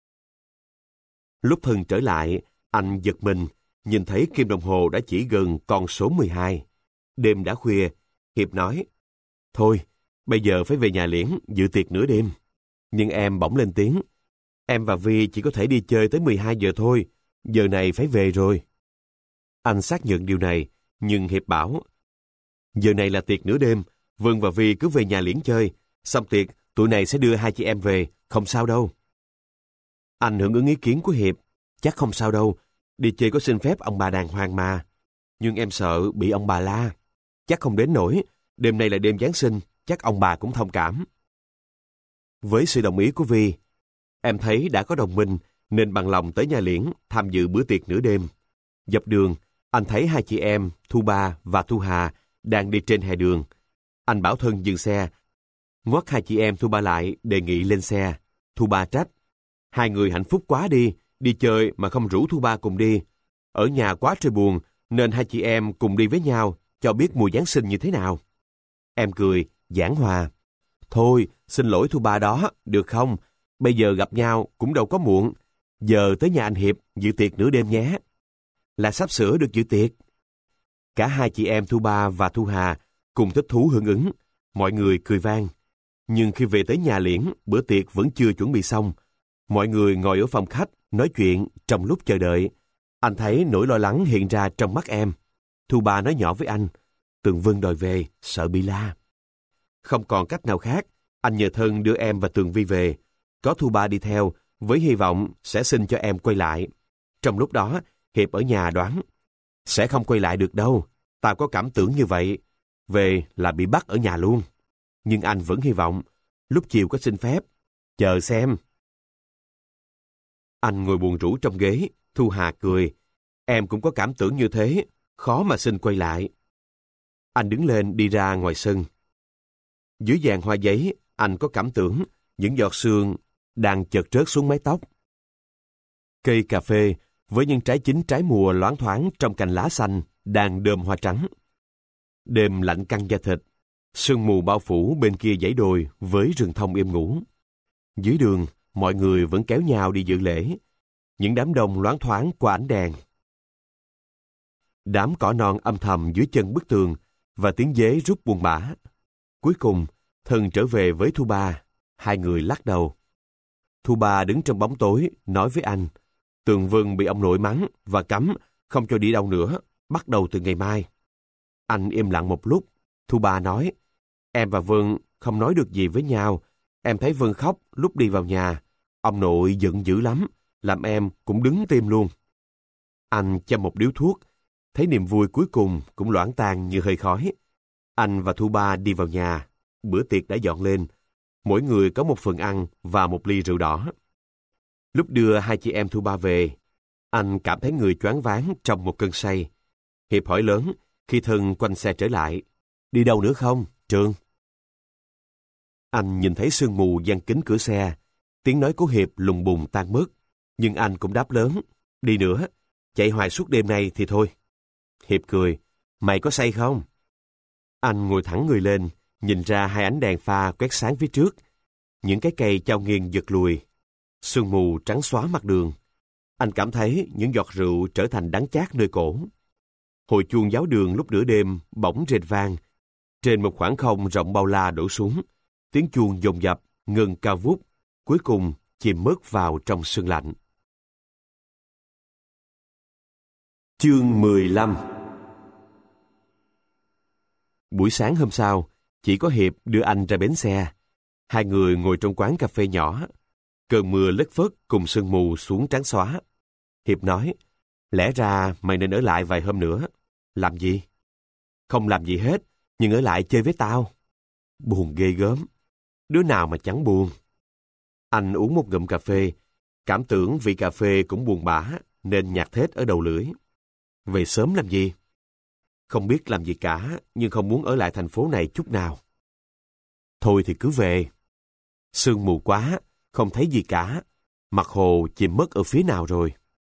Lúc Thân trở lại, anh giật mình, nhìn thấy kim đồng hồ đã chỉ gần con số mười hai. Đêm đã khuya, Hiệp nói, thôi, bây giờ phải về nhà Liễn dự tiệc nửa đêm. Nhưng em bỗng lên tiếng, em và Vi chỉ có thể đi chơi tới mười hai giờ thôi, giờ này phải về rồi. Anh xác nhận điều này, nhưng Hiệp bảo, giờ này là tiệc nửa đêm, Vân và Vi cứ về nhà Liễn chơi, xong tiệc tụi này sẽ đưa hai chị em về, không sao đâu. Anh hưởng ứng ý kiến của Hiệp, chắc không sao đâu, đi chơi có xin phép ông bà đàng hoàng mà. Nhưng em sợ bị ông bà la, chắc không đến nổi, đêm nay là đêm Giáng sinh, chắc ông bà cũng thông cảm. Với sự đồng ý của Vi, em thấy đã có đồng minh nên bằng lòng tới nhà Liễn tham dự bữa tiệc nửa đêm. Dọc đường, anh thấy hai chị em Thu Ba và Thu Hà đang đi trên hè đường. Anh bảo Thân dừng xe, ngoắt hai chị em Thu Ba lại đề nghị lên xe. Thu Ba trách, hai người hạnh phúc quá đi, đi chơi mà không rủ Thu Ba cùng đi. Ở nhà quá trời buồn nên hai chị em cùng đi với nhau cho biết mùa Giáng sinh như thế nào. Em cười, giảng hòa. Thôi, xin lỗi Thu Ba đó, được không? Bây giờ gặp nhau cũng đâu có muộn. Giờ tới nhà anh Hiệp dự tiệc nửa đêm nhé. Là sắp sửa được dự tiệc. Cả hai chị em Thu Ba và Thu Hà cùng thích thú hưởng ứng. Mọi người cười vang. Nhưng khi về tới nhà Liễn, bữa tiệc vẫn chưa chuẩn bị xong. Mọi người ngồi ở phòng khách, nói chuyện trong lúc chờ đợi. Anh thấy nỗi lo lắng hiện ra trong mắt em. Thu Ba nói nhỏ với anh, Tường Vân đòi về, sợ bị la. Không còn cách nào khác, anh nhờ Thân đưa em và Tường Vi về. Có Thu Ba đi theo, với hy vọng sẽ xin cho em quay lại. Trong lúc đó, Hiệp ở nhà đoán, sẽ không quay lại được đâu, tao có cảm tưởng như vậy. Về là bị bắt ở nhà luôn. Nhưng anh vẫn hy vọng, lúc chiều có xin phép, chờ xem. Anh ngồi buồn rũ trong ghế, Thu Hà cười. Em cũng có cảm tưởng như thế, khó mà xin quay lại. Anh đứng lên đi ra ngoài sân. Dưới dàn hoa giấy, anh có cảm tưởng những giọt sương đang chợt rớt xuống mái tóc. Cây cà phê với những trái chín trái mùa loáng thoáng trong cành lá xanh đang đơm hoa trắng. Đêm lạnh căng da thịt, sương mù bao phủ bên kia dãy đồi với rừng thông im ngủ. Dưới đường, mọi người vẫn kéo nhau đi dự lễ. Những đám đông loáng thoáng qua ánh đèn. Đám cỏ non âm thầm dưới chân bức tường và tiếng dế rút buồn bã. Cuối cùng, Thân trở về với Thu Ba. Hai người lắc đầu. Thu Ba đứng trong bóng tối, nói với anh, Tường Vân bị ông nội mắng và cấm, không cho đi đâu nữa, bắt đầu từ ngày mai. Anh im lặng một lúc. Thu Ba nói, em và Vân không nói được gì với nhau. Em thấy Vân khóc lúc đi vào nhà. Ông nội giận dữ lắm, làm em cũng đứng tim luôn. Anh châm một điếu thuốc, thấy niềm vui cuối cùng cũng loãng tan như hơi khói. Anh và Thu Ba đi vào nhà. Bữa tiệc đã dọn lên. Mỗi người có một phần ăn và một ly rượu đỏ. Lúc đưa hai chị em Thu Ba về, anh cảm thấy người choáng váng trong một cơn say. Hiệp hỏi lớn, Khi Thân quanh xe trở lại, đi đâu nữa không, Trường? Anh nhìn thấy sương mù giăng kính cửa xe, tiếng nói của Hiệp lùng bùng tan mất, nhưng anh cũng đáp lớn, đi nữa, chạy hoài suốt đêm nay thì thôi. Hiệp cười, mày có say không? Anh ngồi thẳng người lên, nhìn ra hai ánh đèn pha quét sáng phía trước, những cái cây chao nghiêng giật lùi, sương mù trắng xóa mặt đường. Anh cảm thấy những giọt rượu trở thành đắng chát nơi cổ. Hồi chuông giáo đường lúc nửa đêm bỗng rền vang, trên một khoảng không rộng bao la đổ xuống, tiếng chuông dồn dập, ngừng cao vút, cuối cùng chìm mất vào trong sương lạnh. Chương mười lăm. Buổi sáng hôm sau, chỉ có Hiệp đưa anh ra bến xe. Hai người ngồi trong quán cà phê nhỏ. Cơn mưa lất phất cùng sương mù xuống trắng xóa. Hiệp nói, lẽ ra mày nên ở lại vài hôm nữa. Làm gì? Không làm gì hết, nhưng ở lại chơi với tao. Buồn ghê gớm. Đứa nào mà chẳng buồn. Anh uống một ngụm cà phê, cảm tưởng vị cà phê cũng buồn bã, nên nhạt thết ở đầu lưỡi. Về sớm làm gì? Không biết làm gì cả, nhưng không muốn ở lại thành phố này chút nào. Thôi thì cứ về. Sương mù quá, không thấy gì cả. Mặt hồ chìm mất ở phía nào rồi?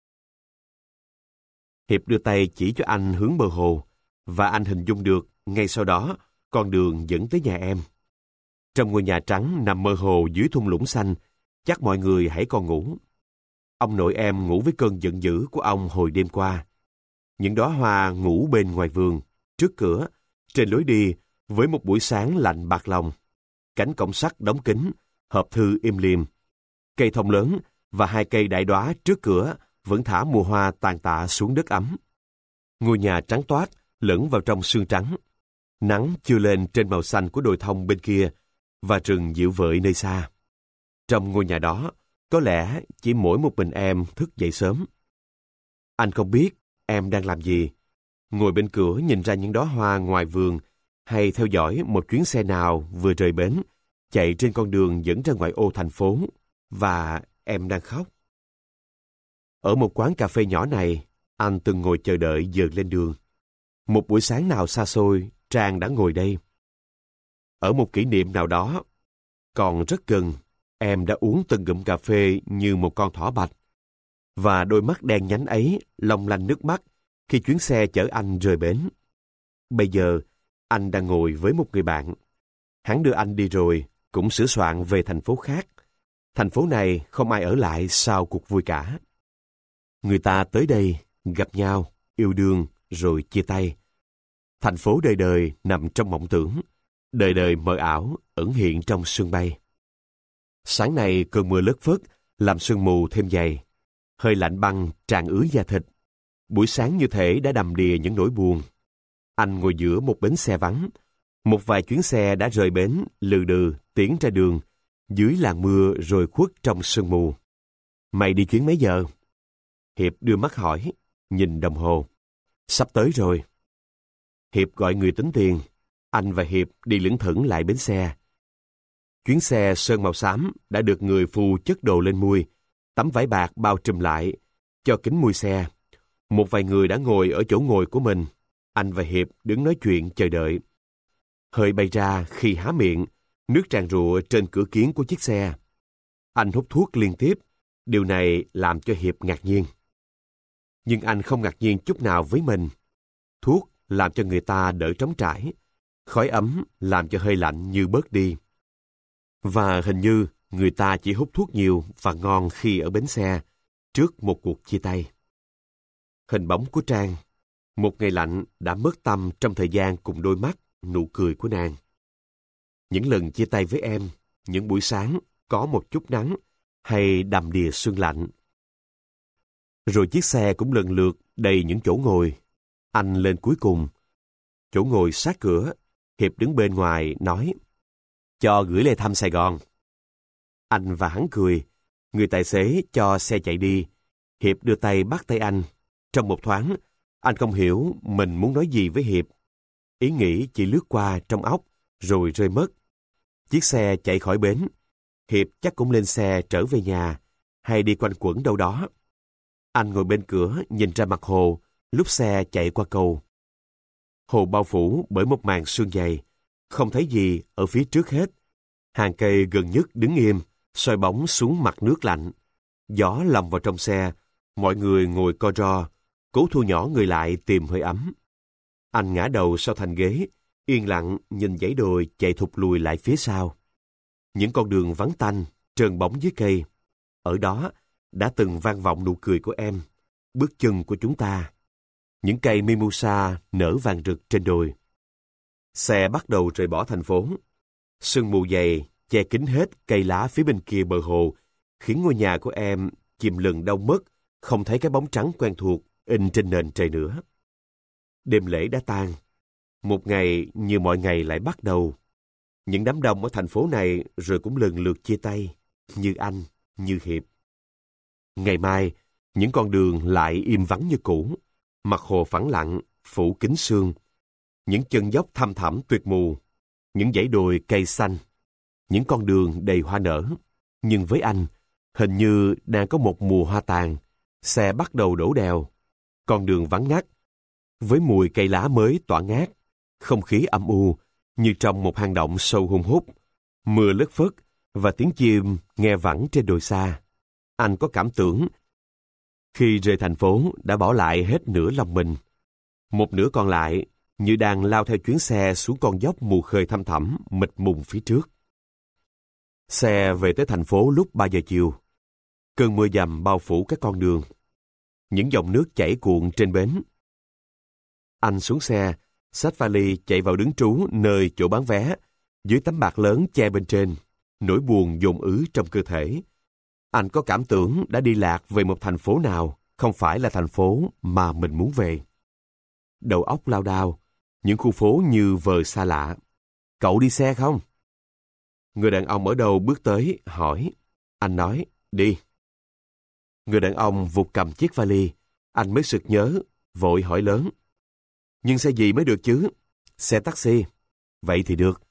Hiệp đưa tay chỉ cho anh hướng bờ hồ, và anh hình dung được, ngay sau đó, con đường dẫn tới nhà em. Trong ngôi nhà trắng nằm mơ hồ dưới thung lũng xanh, chắc mọi người hãy còn ngủ. Ông nội em ngủ với cơn giận dữ của ông hồi đêm qua. Những đóa hoa ngủ bên ngoài vườn, trước cửa, trên lối đi, với một buổi sáng lạnh bạc lòng. Cánh cổng sắt đóng kín, hộp thư im lìm. Cây thông lớn và hai cây đại đóa trước cửa vẫn thả mùa hoa tàn tạ xuống đất ấm. Ngôi nhà trắng toát, lẫn vào trong sương trắng. Nắng chưa lên trên màu xanh của đồi thông bên kia, và rừng dịu vợi nơi xa. Trong ngôi nhà đó, có lẽ chỉ mỗi một mình em thức dậy sớm. Anh không biết em đang làm gì, ngồi bên cửa nhìn ra những đóa hoa ngoài vườn, hay theo dõi một chuyến xe nào vừa rời bến, chạy trên con đường dẫn ra ngoại ô thành phố, và em đang khóc. Ở một quán cà phê nhỏ này, anh từng ngồi chờ đợi giờ lên đường. Một buổi sáng nào xa xôi, Trang đã ngồi đây. Ở một kỷ niệm nào đó, còn rất gần, em đã uống từng ngụm cà phê như một con thỏ bạch. Và đôi mắt đen nhánh ấy long lanh nước mắt khi chuyến xe chở anh rời bến. Bây giờ, anh đang ngồi với một người bạn. Hắn đưa anh đi rồi, cũng sửa soạn về thành phố khác. Thành phố này không ai ở lại sau cuộc vui cả. Người ta tới đây, gặp nhau, yêu đương, rồi chia tay. Thành phố đời đời nằm trong mộng tưởng, đời đời mờ ảo, ẩn hiện trong sương bay. Sáng nay cơn mưa lất phất, làm sương mù thêm dày. Hơi lạnh băng tràn ứ da thịt. Buổi sáng như thể đã đầm đìa những nỗi buồn. Anh ngồi giữa một bến xe vắng. Một vài chuyến xe đã rời bến, lừ đừ, tiến ra đường, dưới làn mưa rồi khuất trong sương mù. Mày đi chuyến mấy giờ? Hiệp đưa mắt hỏi, nhìn đồng hồ. Sắp tới rồi. Hiệp gọi người tính tiền. Anh và Hiệp đi lững thững lại bến xe. Chuyến xe sơn màu xám đã được người phù chất đồ lên mui, tấm vải bạc bao trùm lại, cho kính mui xe. Một vài người đã ngồi ở chỗ ngồi của mình. Anh và Hiệp đứng nói chuyện chờ đợi. Hơi bay ra khi há miệng, nước tràn rụa trên cửa kiến của chiếc xe. Anh hút thuốc liên tiếp, điều này làm cho Hiệp ngạc nhiên. Nhưng anh không ngạc nhiên chút nào với mình. Thuốc làm cho người ta đỡ trống trải, khói ấm làm cho hơi lạnh như bớt đi. Và hình như người ta chỉ hút thuốc nhiều và ngon khi ở bến xe, trước một cuộc chia tay. Hình bóng của Trang, một ngày lạnh đã mất tâm trong thời gian cùng đôi mắt, nụ cười của nàng. Những lần chia tay với em, những buổi sáng có một chút nắng, hay đầm đìa sương lạnh. Rồi chiếc xe cũng lần lượt đầy những chỗ ngồi. Anh lên cuối cùng. Chỗ ngồi sát cửa, Hiệp đứng bên ngoài nói, cho gửi lên thăm Sài Gòn. Anh và hắn cười. Người tài xế cho xe chạy đi. Hiệp đưa tay bắt tay anh. Trong một thoáng, anh không hiểu mình muốn nói gì với Hiệp. Ý nghĩ chỉ lướt qua trong óc, rồi rơi mất. Chiếc xe chạy khỏi bến. Hiệp chắc cũng lên xe trở về nhà, hay đi quanh quẩn đâu đó. Anh ngồi bên cửa nhìn ra mặt hồ, lúc xe chạy qua cầu. Hồ bao phủ bởi một màn sương dày, không thấy gì ở phía trước hết. Hàng cây gần nhất đứng im, soi bóng xuống mặt nước lạnh. Gió lầm vào trong xe, mọi người ngồi co ro, cố thu nhỏ người lại tìm hơi ấm. Anh ngã đầu sau thành ghế, yên lặng nhìn dãy đồi chạy thụt lùi lại phía sau. Những con đường vắng tanh, trơn bóng dưới cây. Ở đó đã từng vang vọng nụ cười của em, bước chân của chúng ta. Những cây mimosa nở vàng rực trên đồi. Xe bắt đầu rời bỏ thành phố. Sương mù dày che kín hết cây lá phía bên kia bờ hồ, khiến ngôi nhà của em chìm lừng đâu mất, không thấy cái bóng trắng quen thuộc in trên nền trời nữa. Đêm lễ đã tan. Một ngày như mọi ngày lại bắt đầu. Những đám đông ở thành phố này rồi cũng lần lượt chia tay, như anh, như Hiệp. Ngày mai, những con đường lại im vắng như cũ. Mặt hồ phẳng lặng, phủ kín sương. Những chân dốc thăm thẳm tuyệt mù. Những dãy đồi cây xanh. Những con đường đầy hoa nở. Nhưng với anh, hình như đang có một mùa hoa tàn. Xe bắt đầu đổ đèo. Con đường vắng ngắt. Với mùi cây lá mới tỏa ngát. Không khí âm u, như trong một hang động sâu hun hút. Mưa lất phất và tiếng chim nghe vẳng trên đồi xa. Anh có cảm tưởng khi rời thành phố đã bỏ lại hết nửa lòng mình. Một nửa còn lại như đang lao theo chuyến xe xuống con dốc mù khơi thăm thẳm mịt mùng phía trước. Xe về tới thành phố lúc ba giờ chiều. Cơn mưa dầm bao phủ các con đường. Những dòng nước chảy cuộn trên bến. Anh xuống xe, xách vali chạy vào đứng trú nơi chỗ bán vé, dưới tấm bạt lớn che bên trên. Nỗi buồn dồn ứ trong cơ thể. Anh có cảm tưởng đã đi lạc về một thành phố nào, không phải là thành phố mà mình muốn về. Đầu óc lao đao, những khu phố như vờ xa lạ. Cậu đi xe không? Người đàn ông ở đầu bước tới, hỏi. Anh nói, đi. Người đàn ông vụt cầm chiếc vali. Anh mới sực nhớ, vội hỏi lớn. Nhưng xe gì mới được chứ? Xe taxi. Vậy thì được.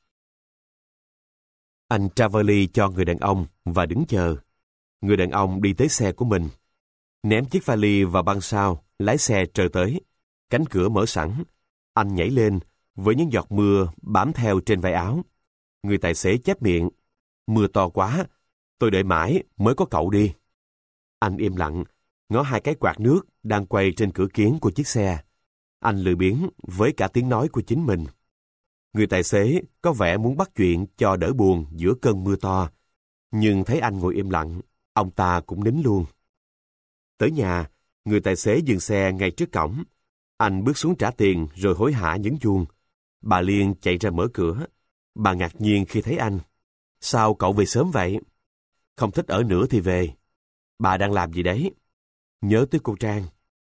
Anh tra vali cho người đàn ông và đứng chờ. Người đàn ông đi tới xe của mình. Ném chiếc vali vào băng sau, lái xe trở tới. Cánh cửa mở sẵn. Anh nhảy lên, với những giọt mưa bám theo trên vai áo. Người tài xế chép miệng. Mưa to quá, tôi đợi mãi mới có cậu đi. Anh im lặng, ngó hai cái quạt nước đang quay trên cửa kiếng của chiếc xe. Anh lười biếng với cả tiếng nói của chính mình. Người tài xế có vẻ muốn bắt chuyện cho đỡ buồn giữa cơn mưa to. Nhưng thấy anh ngồi im lặng, ông ta cũng nín luôn. Tới nhà, người tài xế dừng xe ngay trước cổng. Anh bước xuống trả tiền rồi hối hả nhấn chuông. Bà Liên chạy ra mở cửa. Bà ngạc nhiên khi thấy anh. Sao cậu về sớm vậy? Không thích ở nữa thì về. Bà đang làm gì đấy? Nhớ tới cô Trang.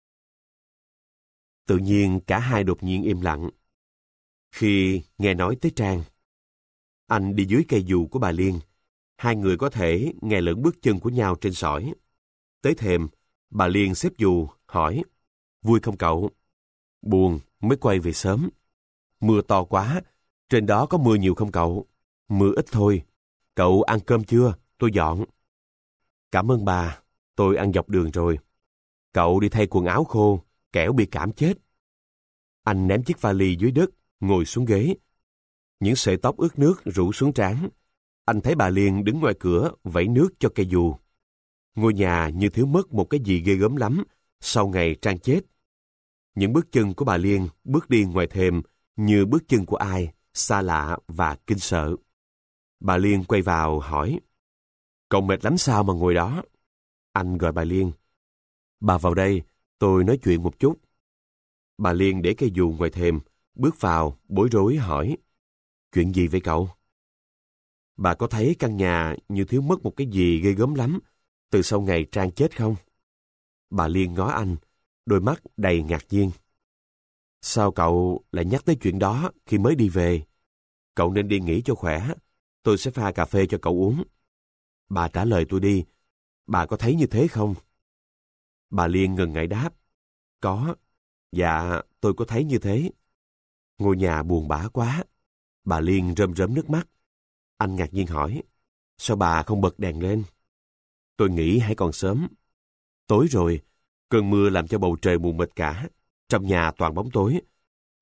Tự nhiên cả hai đột nhiên im lặng. Khi nghe nói tới Trang, anh đi dưới cây dù của bà Liên. Hai người có thể nghe lẫn bước chân của nhau trên sỏi. Tới thềm, bà Liên xếp dù, hỏi. Vui không cậu? Buồn, mới quay về sớm. Mưa to quá, trên đó có mưa nhiều không cậu? Mưa ít thôi. Cậu ăn cơm chưa? Tôi dọn. Cảm ơn bà, tôi ăn dọc đường rồi. Cậu đi thay quần áo khô, kẻo bị cảm chết. Anh ném chiếc vali dưới đất, ngồi xuống ghế. Những sợi tóc ướt nước rủ xuống trán. Anh thấy bà Liên đứng ngoài cửa vẩy nước cho cây dù. Ngôi nhà như thiếu mất một cái gì ghê gớm lắm sau ngày Trang chết. Những bước chân của bà Liên bước đi ngoài thềm như bước chân của ai xa lạ và kinh sợ. Bà Liên quay vào hỏi. Cậu mệt lắm sao mà ngồi đó? Anh gọi bà Liên. Bà vào đây, tôi nói chuyện một chút. Bà Liên để cây dù ngoài thềm, bước vào, bối rối hỏi. Chuyện gì vậy cậu? Bà có thấy căn nhà như thiếu mất một cái gì ghê gớm lắm từ sau ngày Trang chết không? Bà Liên ngó anh, đôi mắt đầy ngạc nhiên. Sao cậu lại nhắc tới chuyện đó khi mới đi về? Cậu nên đi nghỉ cho khỏe, tôi sẽ pha cà phê cho cậu uống. Bà trả lời tôi đi, bà có thấy như thế không? Bà Liên ngần ngại đáp. Có, dạ tôi có thấy như thế. Ngôi nhà buồn bã quá. Bà Liên rơm rớm nước mắt. Anh ngạc nhiên hỏi, sao bà không bật đèn lên? Tôi nghĩ hãy còn sớm. Tối rồi, cơn mưa làm cho bầu trời mù mịt cả. Trong nhà toàn bóng tối.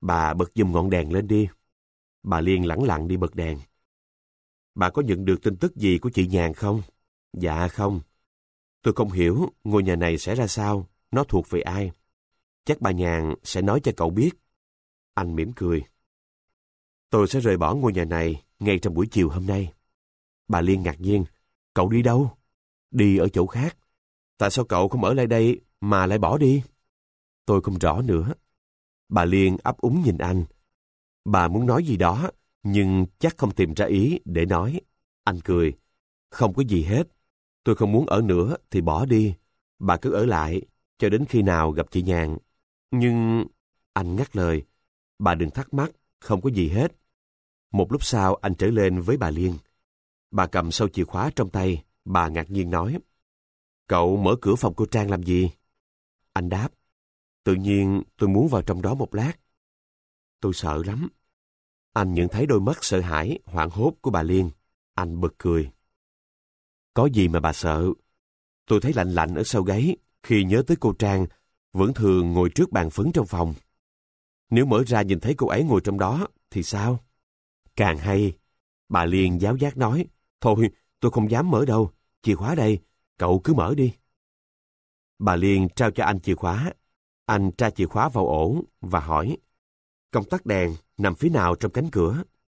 bà bật giùm ngọn đèn lên đi. Bà Liên lẳng lặng đi bật đèn. Bà có nhận được tin tức gì của chị Nhàn không? Dạ không. Tôi không hiểu ngôi nhà này sẽ ra sao, nó thuộc về ai. Chắc bà Nhàn sẽ nói cho cậu biết. Anh mỉm cười. Tôi sẽ rời bỏ ngôi nhà này ngay trong buổi chiều hôm nay. Bà Liên ngạc nhiên. Cậu đi đâu? Đi ở chỗ khác. Tại sao cậu không ở lại đây mà lại bỏ đi? Tôi không rõ nữa. Bà Liên ấp úng nhìn anh. Bà muốn nói gì đó, nhưng chắc không tìm ra ý để nói. Anh cười. Không có gì hết. Tôi không muốn ở nữa thì bỏ đi. Bà cứ ở lại cho đến khi nào gặp chị Nhàn. Nhưng... Anh ngắt lời. Bà đừng thắc mắc, không có gì hết. Một lúc sau anh trở lên với bà Liên. Bà cầm sâu chìa khóa trong tay. Bà ngạc nhiên nói. Cậu mở cửa phòng cô Trang làm gì? Anh đáp. Tự nhiên tôi muốn vào trong đó một lát. Tôi sợ lắm. Anh nhận thấy đôi mắt sợ hãi, hoảng hốt của bà Liên. Anh bật cười. Có gì mà bà sợ? Tôi thấy lạnh lạnh ở sau gáy khi nhớ tới cô Trang vẫn thường ngồi trước bàn phấn trong phòng. Nếu mở ra nhìn thấy cô ấy ngồi trong đó thì sao? Càng hay. Bà Liên giáo giác nói. Thôi, tôi không dám mở đâu. Chìa khóa đây, cậu cứ mở đi. Bà Liên trao cho anh chìa khóa. Anh tra chìa khóa vào ổ và hỏi. Công tắc đèn nằm phía nào trong cánh cửa?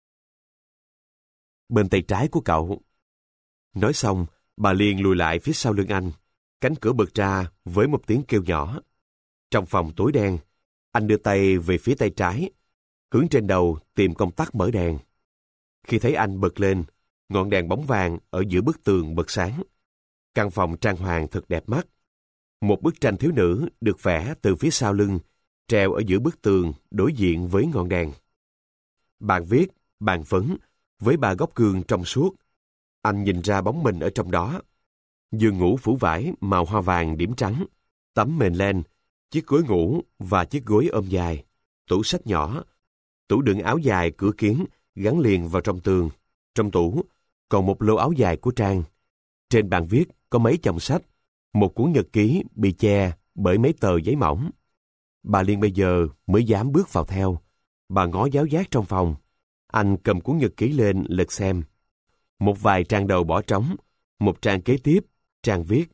Bên tay trái của cậu. Nói xong, bà Liên lùi lại phía sau lưng anh. Cánh cửa bật ra với một tiếng kêu nhỏ. Trong phòng tối đen, anh đưa tay về phía tay trái, hướng trên đầu tìm công tắc mở đèn. Khi thấy anh bật lên, ngọn đèn bóng vàng ở giữa bức tường bật sáng. Căn phòng trang hoàng thật đẹp mắt. Một bức tranh thiếu nữ được vẽ từ phía sau lưng, treo ở giữa bức tường đối diện với ngọn đèn. Bàn viết, bàn phấn, với ba góc gương trong suốt. Anh nhìn ra bóng mình ở trong đó. Giường ngủ phủ vải màu hoa vàng điểm trắng, tấm mền len, chiếc gối ngủ và chiếc gối ôm dài, tủ sách nhỏ, tủ đựng áo dài cửa kiến gắn liền vào trong tường. Trong tủ còn một lô áo dài của Trang. Trên bàn viết có mấy chồng sách, một cuốn nhật ký bị che bởi mấy tờ giấy mỏng. Bà Liên bây giờ mới dám bước vào theo. Bà ngó giáo giác trong phòng. Anh cầm cuốn nhật ký lên lật xem. Một vài trang đầu bỏ trống, một trang kế tiếp, Trang viết.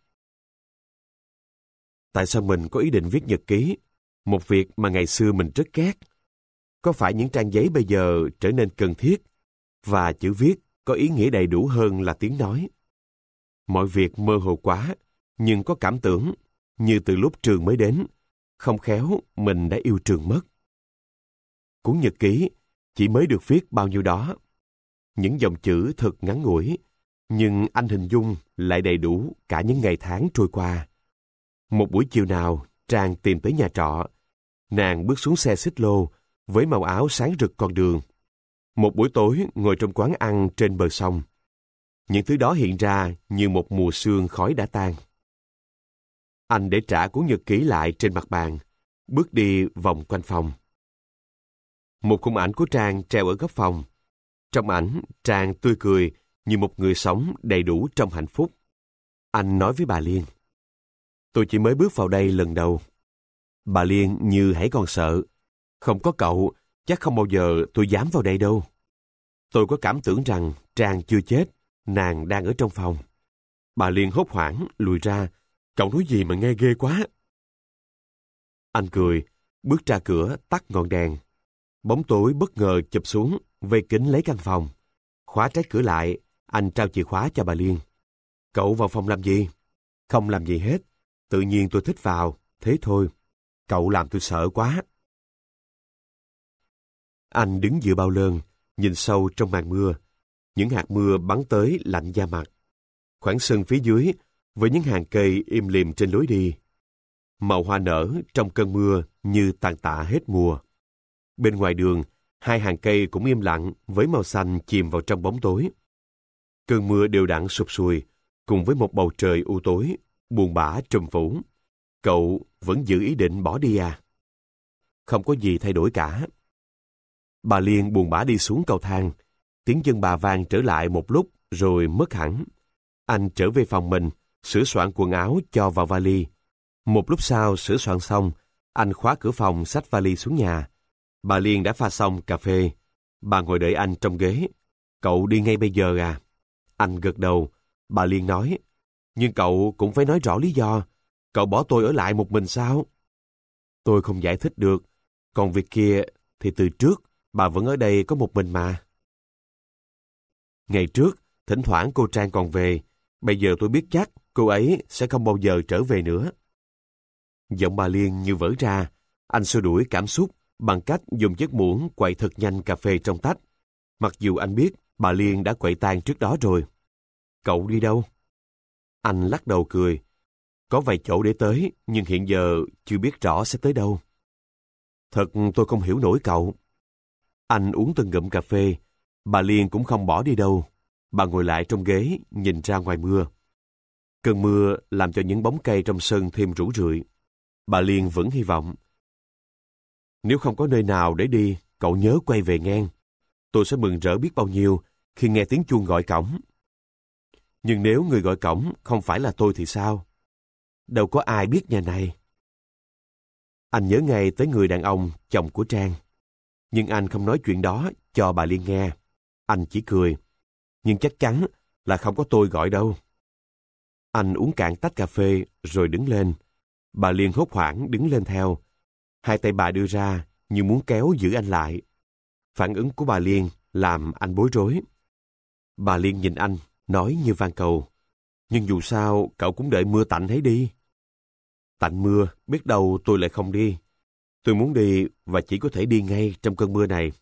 Tại sao mình có ý định viết nhật ký? Một việc mà ngày xưa mình rất ghét. Có phải những trang giấy bây giờ trở nên cần thiết và chữ viết có ý nghĩa đầy đủ hơn là tiếng nói? Mọi việc mơ hồ quá, nhưng có cảm tưởng, như từ lúc Trường mới đến, không khéo mình đã yêu Trường mất. Cuốn nhật ký chỉ mới được viết bao nhiêu đó. Những dòng chữ thật ngắn ngủi, nhưng anh hình dung lại đầy đủ cả những ngày tháng trôi qua. Một buổi chiều nào, Trang tìm tới nhà trọ. Nàng bước xuống xe xích lô với màu áo sáng rực con đường. Một buổi tối ngồi trong quán ăn trên bờ sông. Những thứ đó hiện ra như một mùa sương khói đã tan. Anh để trả cuốn nhật ký lại trên mặt bàn, bước đi vòng quanh phòng. Một khung ảnh của Trang treo ở góc phòng. Trong ảnh, Trang tươi cười như một người sống đầy đủ trong hạnh phúc. Anh nói với bà Liên. Tôi chỉ mới bước vào đây lần đầu. Bà Liên như hãy còn sợ. Không có cậu, chắc không bao giờ tôi dám vào đây đâu. Tôi có cảm tưởng rằng Trang chưa chết, nàng đang ở trong phòng. Bà Liên hốt hoảng, lùi ra. Cậu nói gì mà nghe ghê quá. Anh cười, bước ra cửa tắt ngọn đèn. Bóng tối bất ngờ chụp xuống, vây kín lấy căn phòng. Khóa trái cửa lại, anh trao chìa khóa cho bà Liên. Cậu vào phòng làm gì? Không làm gì hết. Tự nhiên tôi thích vào, thế thôi. Cậu làm tôi sợ quá. Anh đứng giữa bao lơn, nhìn sâu trong màn mưa. Những hạt mưa bắn tới lạnh da mặt. Khoảng sân phía dưới, với những hàng cây im lìm trên lối đi. Màu hoa nở trong cơn mưa như tàn tạ hết mùa. Bên ngoài đường, hai hàng cây cũng im lặng với màu xanh chìm vào trong bóng tối. Cơn mưa đều đặn sụp sùi, cùng với một bầu trời u tối, buồn bã trùm phủ. Cậu vẫn giữ ý định bỏ đi à? Không có gì thay đổi cả. Bà Liên buồn bã đi xuống cầu thang. Tiếng chân bà vang trở lại một lúc rồi mất hẳn. Anh trở về phòng mình, sửa soạn quần áo cho vào vali. Một lúc sau sửa soạn xong, anh khóa cửa phòng xách vali xuống nhà. Bà Liên đã pha xong cà phê. Bà ngồi đợi anh trong ghế. Cậu đi ngay bây giờ à? Anh gật đầu. Bà Liên nói, nhưng cậu cũng phải nói rõ lý do. Cậu bỏ tôi ở lại một mình sao? Tôi không giải thích được. Còn việc kia thì từ trước bà vẫn ở đây có một mình mà. Ngày trước, thỉnh thoảng cô Trang còn về. Bây giờ tôi biết chắc cô ấy sẽ không bao giờ trở về nữa. Giọng bà Liên như vỡ ra. Anh xua đuổi cảm xúc bằng cách dùng chiếc muỗng quậy thật nhanh cà phê trong tách. Mặc dù anh biết bà Liên đã quậy tan trước đó rồi. Cậu đi đâu? Anh lắc đầu cười. Có vài chỗ để tới, nhưng hiện giờ chưa biết rõ sẽ tới đâu. Thật tôi không hiểu nổi cậu. Anh uống từng ngụm cà phê. Bà Liên cũng không bỏ đi đâu. Bà ngồi lại trong ghế, nhìn ra ngoài mưa. Cơn mưa làm cho những bóng cây trong sân thêm rũ rượi. Bà Liên vẫn hy vọng. Nếu không có nơi nào để đi, cậu nhớ quay về ngang. Tôi sẽ mừng rỡ biết bao nhiêu khi nghe tiếng chuông gọi cổng. Nhưng nếu người gọi cổng không phải là tôi thì sao? Đâu có ai biết nhà này. Anh nhớ ngay tới người đàn ông, chồng của Trang. Nhưng anh không nói chuyện đó cho bà Liên nghe. Anh chỉ cười. Nhưng chắc chắn là không có tôi gọi đâu. Anh uống cạn tách cà phê rồi đứng lên. Bà Liên hốt hoảng đứng lên theo. Hai tay bà đưa ra như muốn kéo giữ anh lại. Phản ứng của bà Liên làm anh bối rối. Bà Liên nhìn anh, nói như van cầu. Nhưng dù sao, cậu cũng đợi mưa tạnh hãy đi. Tạnh mưa, biết đâu tôi lại không đi. Tôi muốn đi và chỉ có thể đi ngay trong cơn mưa này.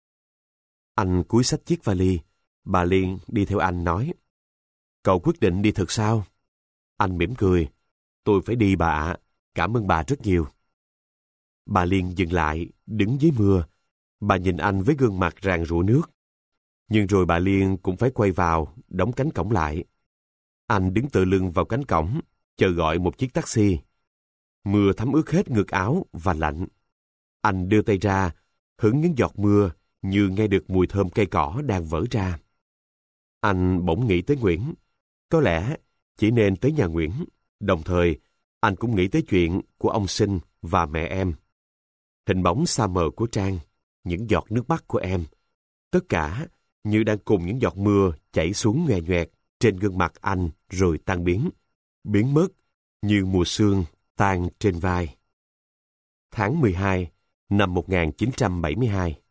Anh cúi xách chiếc vali. Bà Liên đi theo anh nói. Cậu quyết định đi thật sao? Anh mỉm cười. Tôi phải đi bà ạ. Cảm ơn bà rất nhiều. Bà Liên dừng lại, đứng dưới mưa. Bà nhìn anh với gương mặt ràn rụa nước. Nhưng rồi bà Liên cũng phải quay vào, đóng cánh cổng lại. Anh đứng tựa lưng vào cánh cổng, chờ gọi một chiếc taxi. Mưa thấm ướt hết ngực áo và lạnh. Anh đưa tay ra, hứng những giọt mưa như nghe được mùi thơm cây cỏ đang vỡ ra. Anh bỗng nghĩ tới Nguyễn. Có lẽ chỉ nên tới nhà Nguyễn. Đồng thời, anh cũng nghĩ tới chuyện của ông Sinh và mẹ em. Hình bóng xa mờ của Trang, những giọt nước mắt của em. Tất cả như đang cùng những giọt mưa chảy xuống nhòe nhoẹt trên gương mặt anh rồi tan biến. Biến mất như mùa sương tan trên vai. Tháng mười hai năm một nghìn chín trăm bảy mươi hai.